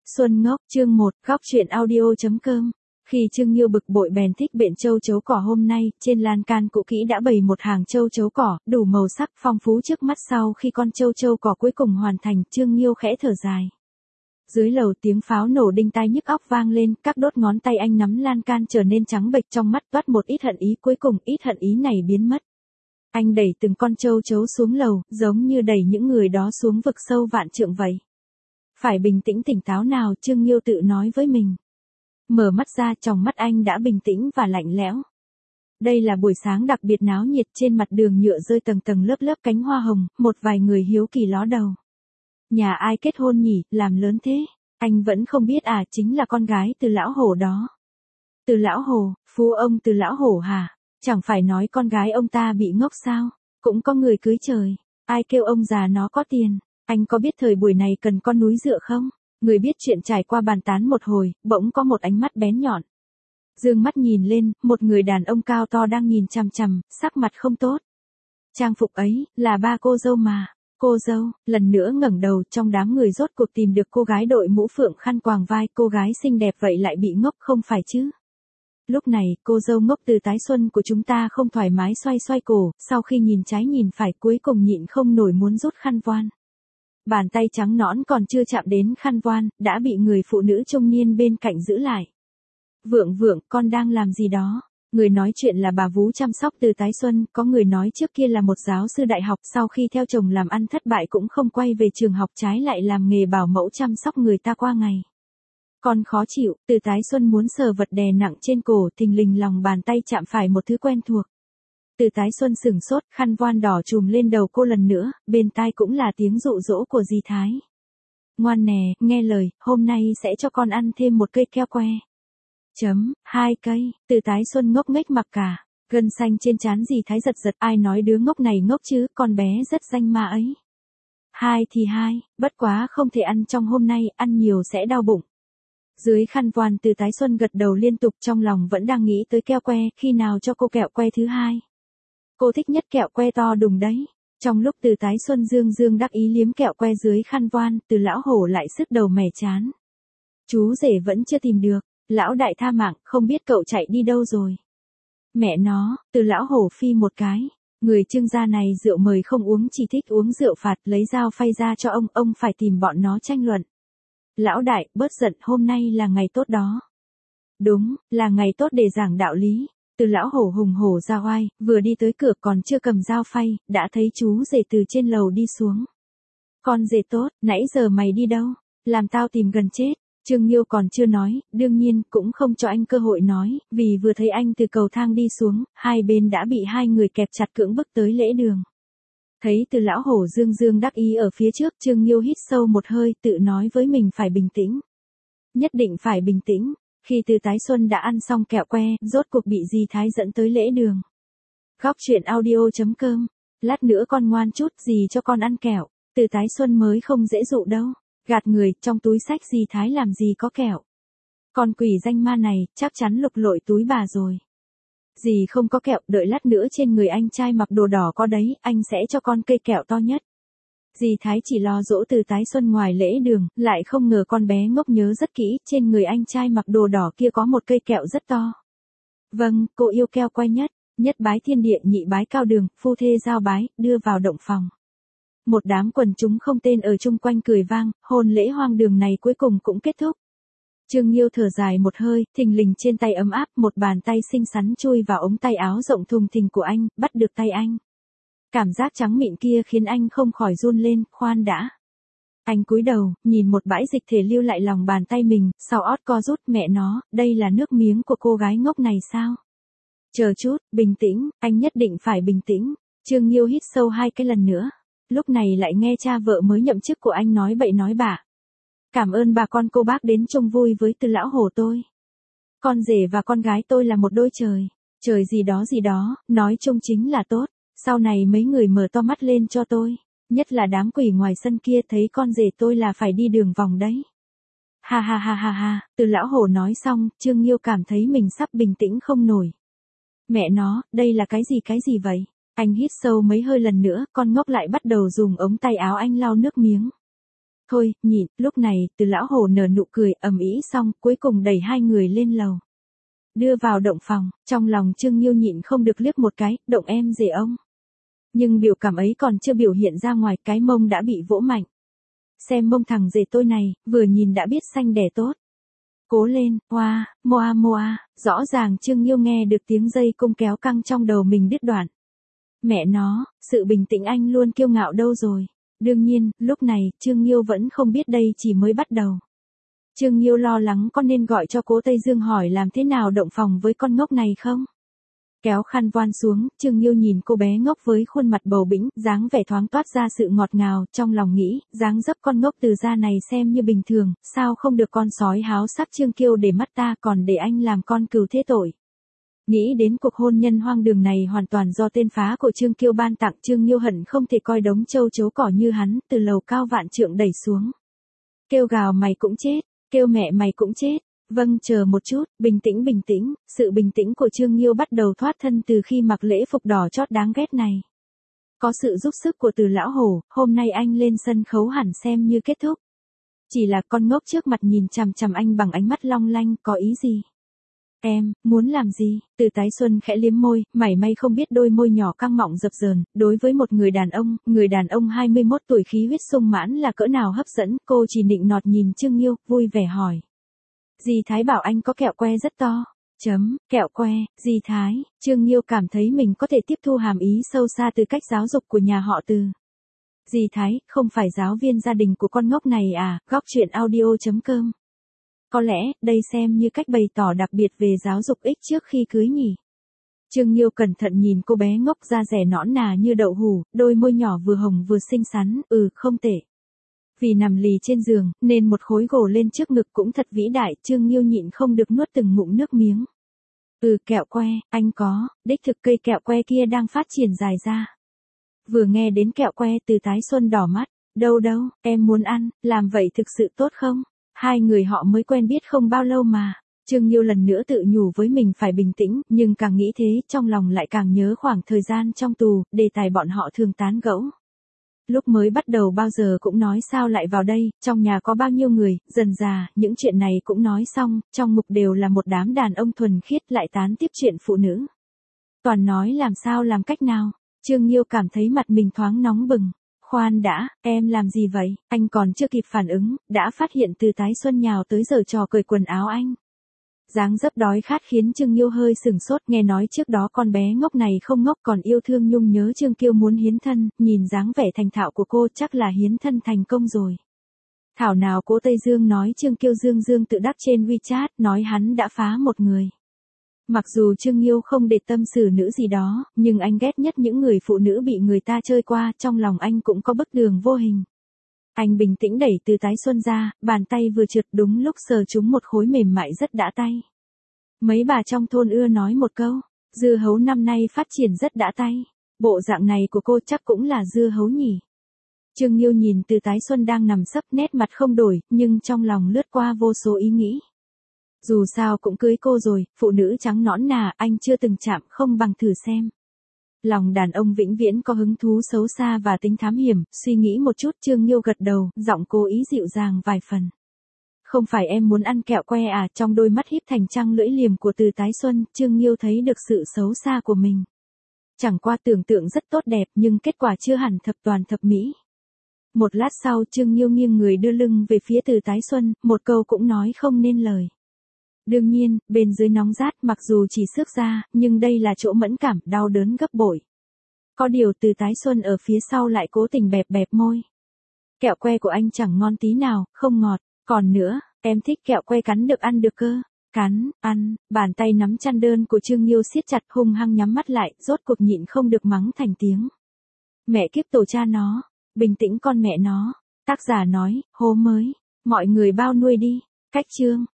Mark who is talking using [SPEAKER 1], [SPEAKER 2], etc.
[SPEAKER 1] Xuân Ngốc, chương 1, góc truyện audio.com. Khi Trương Nghiêu bực bội bèn thích biện châu chấu cỏ hôm nay, trên lan can cũ kỹ đã bày một hàng châu chấu cỏ, đủ màu sắc phong phú trước mắt. Sau khi con châu cỏ cuối cùng hoàn thành, Trương Nghiêu khẽ thở dài. Dưới lầu tiếng pháo nổ đinh tai nhức óc vang lên, các đốt ngón tay anh nắm lan can trở nên trắng bệch, trong mắt toát một ít hận ý, cuối cùng ít hận ý này biến mất. Anh đẩy từng con châu chấu xuống lầu, giống như đẩy những người đó xuống vực sâu vạn trượng vậy. Phải bình tĩnh tỉnh táo nào, Trương Nghiêu tự nói với mình. Mở mắt ra, tròng mắt anh đã bình tĩnh và lạnh lẽo. Đây là buổi sáng đặc biệt náo nhiệt, trên mặt đường nhựa rơi tầng tầng lớp lớp cánh hoa hồng, một vài người hiếu kỳ ló đầu. Nhà ai kết hôn nhỉ, làm lớn thế? Anh vẫn không biết à, chính là con gái Từ lão hổ đó. Từ lão hổ, phú ông Từ lão hổ hả? Chẳng phải nói con gái ông ta bị ngốc sao? Cũng có người cưới trời. Ai kêu ông già nó có tiền? Anh có biết thời buổi này cần con núi dựa không? Người biết chuyện trải qua bàn tán một hồi, bỗng có một ánh mắt bén nhọn. Dương mắt nhìn lên, một người đàn ông cao to đang nhìn chằm chằm, sắc mặt không tốt. Trang phục ấy, là ba cô dâu mà. Cô dâu, lần nữa ngẩng đầu, trong đám người rốt cuộc tìm được cô gái đội mũ phượng khăn quàng vai, cô gái xinh đẹp vậy lại bị ngốc không phải chứ? Lúc này, cô dâu ngốc Từ Tái Xuân của chúng ta không thoải mái xoay cổ, sau khi nhìn trái nhìn phải cuối cùng nhịn không nổi muốn rút khăn voan. Bàn tay trắng nõn còn chưa chạm đến khăn voan, đã bị người phụ nữ trung niên bên cạnh giữ lại. Vượng, con đang làm gì đó? Người nói chuyện là bà vú chăm sóc Từ Tái Xuân, có người nói trước kia là một giáo sư đại học, sau khi theo chồng làm ăn thất bại cũng không quay về trường học, trái lại làm nghề bảo mẫu chăm sóc người ta qua ngày. Con khó chịu, Từ Tái Xuân muốn sờ vật đè nặng trên cổ, thình lình lòng bàn tay chạm phải một thứ quen thuộc. Từ Tái Xuân sửng sốt, khăn voan đỏ trùm lên đầu cô lần nữa, bên tai cũng là tiếng dụ dỗ của dì Thái. Ngoan nè, nghe lời, hôm nay sẽ cho con ăn thêm một cây keo que. 2 cây, Từ Tái Xuân ngốc nghếch mặc cả, gân xanh trên trán dì Thái giật, ai nói đứa ngốc này ngốc chứ, con bé rất danh ma ấy. 2 thì 2, bất quá không thể ăn trong hôm nay, ăn nhiều sẽ đau bụng. Dưới khăn voan Từ Tái Xuân gật đầu liên tục, trong lòng vẫn đang nghĩ tới keo que, khi nào cho cô kẹo que thứ hai. Cô thích nhất kẹo que to đùng đấy. Trong lúc Từ Tái Xuân dương đắc ý liếm kẹo que dưới khăn voan, Từ lão hổ lại sứt đầu mẻ chán. Chú rể vẫn chưa tìm được, lão đại tha mạng, không biết cậu chạy đi đâu rồi. Mẹ nó, Từ lão hổ phi một cái. Người Trương gia này rượu mời không uống, chỉ thích uống rượu phạt, lấy dao phay ra cho ông phải tìm bọn nó tranh luận. Lão đại, bớt giận, hôm nay là ngày tốt đó. Đúng, là ngày tốt để giảng đạo lý. Từ lão hổ hùng hổ ra oai, vừa đi tới cửa còn chưa cầm dao phay, đã thấy chú rể từ trên lầu đi xuống. Con rể tốt, nãy giờ mày đi đâu? Làm tao tìm gần chết. Trương Nghiêu còn chưa nói, đương nhiên cũng không cho anh cơ hội nói, vì vừa thấy anh từ cầu thang đi xuống, hai bên đã bị hai người kẹp chặt cưỡng bức tới lễ đường. Thấy Từ lão hổ dương đắc ý ở phía trước, Trương Nghiêu hít sâu một hơi, tự nói với mình phải bình tĩnh. Nhất định phải bình tĩnh. Khi Từ Tái Xuân đã ăn xong kẹo que, rốt cuộc bị dì Thái dẫn tới lễ đường. Góc truyện audio.com. Lát nữa con ngoan chút, dì cho con ăn kẹo. Từ Tái Xuân mới không dễ dụ đâu. Gạt người, trong túi xách dì Thái làm gì có kẹo. Con quỷ danh ma này, chắc chắn lục lội túi bà rồi. Dì không có kẹo, đợi lát nữa trên người anh trai mặc đồ đỏ có đấy, anh sẽ cho con cây kẹo to nhất. Dì Thái chỉ lo dỗ Từ Tái Xuân ngoài lễ đường, lại không ngờ con bé ngốc nhớ rất kỹ, trên người anh trai mặc đồ đỏ kia có một cây kẹo rất to. Vâng, cô yêu keo que nhất, nhất bái thiên địa, nhị bái cao đường, phu thê giao bái, đưa vào động phòng. Một đám quần chúng không tên ở chung quanh cười vang, hôn lễ hoang đường này cuối cùng cũng kết thúc. Trương Nghiêu thở dài một hơi, thình lình trên tay ấm áp, một bàn tay xinh xắn chui vào ống tay áo rộng thùng thình của anh, bắt được tay anh. Cảm giác trắng mịn kia khiến anh không khỏi run lên, khoan đã. Anh cúi đầu, nhìn một bãi dịch thể lưu lại lòng bàn tay mình, sau ót co rút, mẹ nó, đây là nước miếng của cô gái ngốc này sao? Chờ chút, bình tĩnh, anh nhất định phải bình tĩnh. Trương Nghiêu hít sâu 2 cái lần nữa. Lúc này lại nghe cha vợ mới nhậm chức của anh nói bậy nói bạ. Cảm ơn bà con cô bác đến chung vui với Từ lão hổ tôi. Con rể và con gái tôi là một đôi trời. Trời gì đó, nói chung chính là tốt. Sau này mấy người mở to mắt lên cho tôi. Nhất là đám quỷ ngoài sân kia, thấy con rể tôi là phải đi đường vòng đấy. Ha, Từ lão hổ nói xong, Trương Nghiêu cảm thấy mình sắp bình tĩnh không nổi. Mẹ nó, đây là cái gì vậy? Anh hít sâu mấy hơi lần nữa, con ngốc lại bắt đầu dùng ống tay áo anh lau nước miếng. Thôi, nhịn, lúc này, Từ lão hồ nở nụ cười ầm ĩ xong, cuối cùng đẩy hai người lên lầu. Đưa vào động phòng, trong lòng Trương Nghiêu nhịn không được liếc một cái, động em rể ông. Nhưng biểu cảm ấy còn chưa biểu hiện ra ngoài, cái mông đã bị vỗ mạnh. Xem mông thằng rể tôi này, vừa nhìn đã biết xanh đẻ tốt. Cố lên, oa, moa moa, rõ ràng Trương Nghiêu nghe được tiếng dây cung kéo căng trong đầu mình đứt đoạn. Mẹ nó, sự bình tĩnh anh luôn kiêu ngạo đâu rồi. Đương nhiên, lúc này, Trương Nghiêu vẫn không biết đây chỉ mới bắt đầu. Trương Nghiêu lo lắng có nên gọi cho Cố Tây Dương hỏi làm thế nào động phòng với con ngốc này không? Kéo khăn voan xuống, Trương Nghiêu nhìn cô bé ngốc với khuôn mặt bầu bĩnh, dáng vẻ thoáng toát ra sự ngọt ngào, trong lòng nghĩ, dáng dấp con ngốc từ da này xem như bình thường, sao không được con sói háo sắc Trương Kiêu để mắt ta còn để anh làm con cừu thế tội. Nghĩ đến cuộc hôn nhân hoang đường này hoàn toàn do tên phá của Trương Kiêu ban tặng, Trương Nghiêu hận không thể coi đống châu chấu cỏ như hắn, từ lầu cao vạn trượng đẩy xuống. Kêu gào mày cũng chết, kêu mẹ mày cũng chết. Vâng, chờ một chút, bình tĩnh, sự bình tĩnh của Trương Nghiêu bắt đầu thoát thân từ khi mặc lễ phục đỏ chót đáng ghét này. Có sự giúp sức của Từ lão hổ, hôm nay anh lên sân khấu hẳn xem như kết thúc. Chỉ là con ngốc trước mặt nhìn chằm chằm anh bằng ánh mắt long lanh, có ý gì? Em, muốn làm gì? Từ Tái Xuân khẽ liếm môi, mảy may không biết đôi môi nhỏ căng mọng dập dờn, đối với một người đàn ông 21 tuổi khí huyết sung mãn là cỡ nào hấp dẫn, cô chỉ nịnh nọt nhìn Trương Nghiêu, vui vẻ hỏi. Dì Thái bảo anh có kẹo que rất to. Kẹo que, dì Thái, Trương Nghiêu cảm thấy mình có thể tiếp thu hàm ý sâu xa từ cách giáo dục của nhà họ Từ. Dì Thái, không phải giáo viên gia đình của con ngốc này à, góc chuyện audio.com. Có lẽ, đây xem như cách bày tỏ đặc biệt về giáo dục ích trước khi cưới nhỉ. Trương Nghiêu cẩn thận nhìn cô bé ngốc da rẻ nõn nà như đậu hủ, đôi môi nhỏ vừa hồng vừa xinh xắn, không tệ. Vì nằm lì trên giường, nên một khối gồ lên trước ngực cũng thật vĩ đại, Trương Nghiêu nhịn không được nuốt từng ngụm nước miếng. Kẹo que, anh có, đích thực cây kẹo que kia đang phát triển dài ra. Vừa nghe đến kẹo que Từ Tái Xuân đỏ mắt, đâu, em muốn ăn, làm vậy thực sự tốt không? Hai người họ mới quen biết không bao lâu mà. Trương Nghiêu lần nữa tự nhủ với mình phải bình tĩnh, nhưng càng nghĩ thế, trong lòng lại càng nhớ khoảng thời gian trong tù, đề tài bọn họ thường tán gẫu. Lúc mới bắt đầu bao giờ cũng nói sao lại vào đây, trong nhà có bao nhiêu người, dần dà, những chuyện này cũng nói xong, trong mục đều là một đám đàn ông thuần khiết lại tán tiếp chuyện phụ nữ. Toàn nói làm sao làm cách nào, Trương Nghiêu cảm thấy mặt mình thoáng nóng bừng. Khoan đã, em làm gì vậy, anh còn chưa kịp phản ứng, đã phát hiện Từ Tái Xuân nhào tới giở trò cởi quần áo anh. Dáng dấp đói khát khiến Trương Nghiêu hơi sừng sốt, nghe nói trước đó con bé ngốc này không ngốc còn yêu thương nhung nhớ Trương Kiêu muốn hiến thân, nhìn dáng vẻ thành thạo của cô chắc là hiến thân thành công rồi. Thảo nào Cố Tây Dương nói Trương Kiêu dương tự đắc trên WeChat, nói hắn đã phá một người. Mặc dù Trương Nghiêu không để tâm xử nữ gì đó, nhưng anh ghét nhất những người phụ nữ bị người ta chơi qua, trong lòng anh cũng có bức tường vô hình. Anh bình tĩnh đẩy Từ Tái Xuân ra, bàn tay vừa trượt đúng lúc sờ trúng một khối mềm mại rất đã tay. Mấy bà trong thôn ưa nói một câu, dưa hấu năm nay phát triển rất đã tay. Bộ dạng này của cô chắc cũng là dưa hấu nhỉ. Trương Nghiêu nhìn Từ Tái Xuân đang nằm sấp nét mặt không đổi, nhưng trong lòng lướt qua vô số ý nghĩ. Dù sao cũng cưới cô rồi, phụ nữ trắng nõn nà, anh chưa từng chạm không bằng thử xem. Lòng đàn ông vĩnh viễn có hứng thú xấu xa và tính thám hiểm, suy nghĩ một chút Trương Nghiêu gật đầu, giọng cố ý dịu dàng vài phần. Không phải em muốn ăn kẹo que à, trong đôi mắt híp thành trăng lưỡi liềm của Từ Tái Xuân, Trương Nghiêu thấy được sự xấu xa của mình. Chẳng qua tưởng tượng rất tốt đẹp nhưng kết quả chưa hẳn thập toàn thập mỹ. Một lát sau Trương Nghiêu nghiêng người đưa lưng về phía Từ Tái Xuân, một câu cũng nói không nên lời. Đương nhiên, bên dưới nóng rát mặc dù chỉ xước ra, nhưng đây là chỗ mẫn cảm, đau đớn gấp bội. Có điều Từ Tái Xuân ở phía sau lại cố tình bẹp bẹp môi. Kẹo que của anh chẳng ngon tí nào, không ngọt, còn nữa, em thích kẹo que cắn được ăn được cơ. Cắn, ăn, bàn tay nắm chăn đơn của Trương Nghiêu siết chặt hung hăng nhắm mắt lại, rốt cuộc nhịn không được mắng thành tiếng. Mẹ kiếp tổ cha nó, bình tĩnh con mẹ nó, tác giả nói, hố mới, mọi người bao nuôi đi, cách chương.